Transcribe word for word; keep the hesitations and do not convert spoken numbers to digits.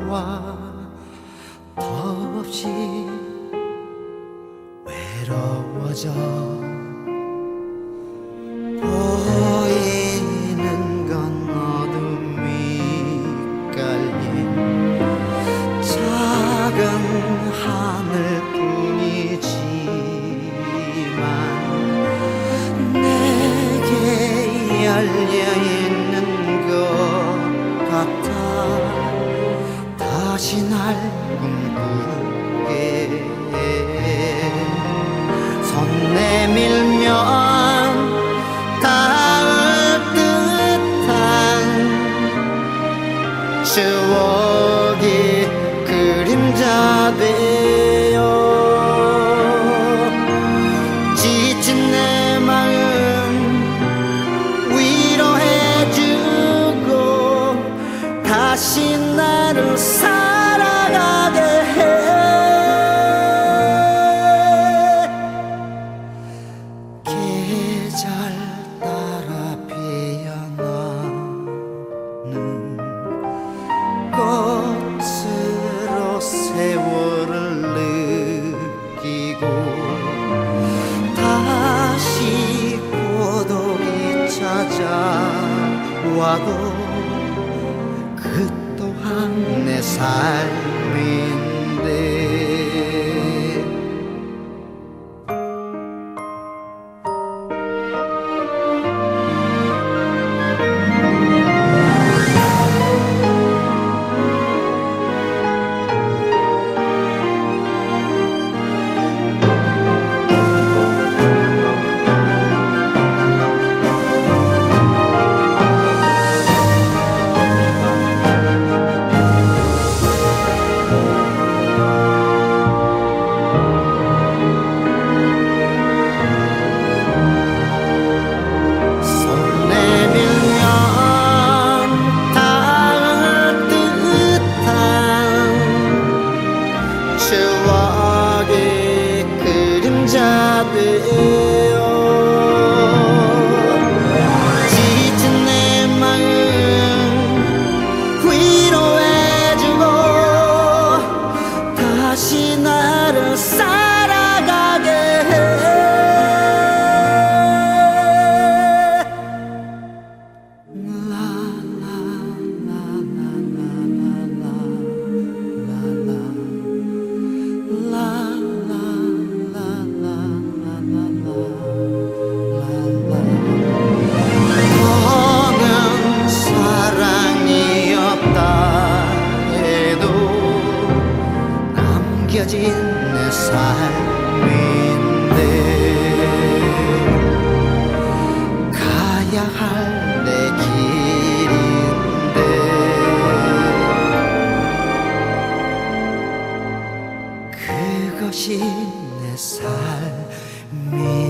나와 더없이 외로워져 보이는 건 어둠이 깔린 작은 하늘뿐이지만 내게 열려있는 것 같아 다시 날 꿈꾸게 손 내밀면 닿을 듯한 추억이 그림자 되어 지친 내 마음 위로해주고 다시 나를 살아가게 해 계절 따라 피어나는 꽃으로 세월을 느끼고 다시 고독이 찾아와도 그 또한 내 삶인데 추억의 그림자 되어 지친 내 마음 위로해주고 다시 나를 살아가게 해 남겨진 내 삶인데 가야 할 내 길인데 그것이 내 삶이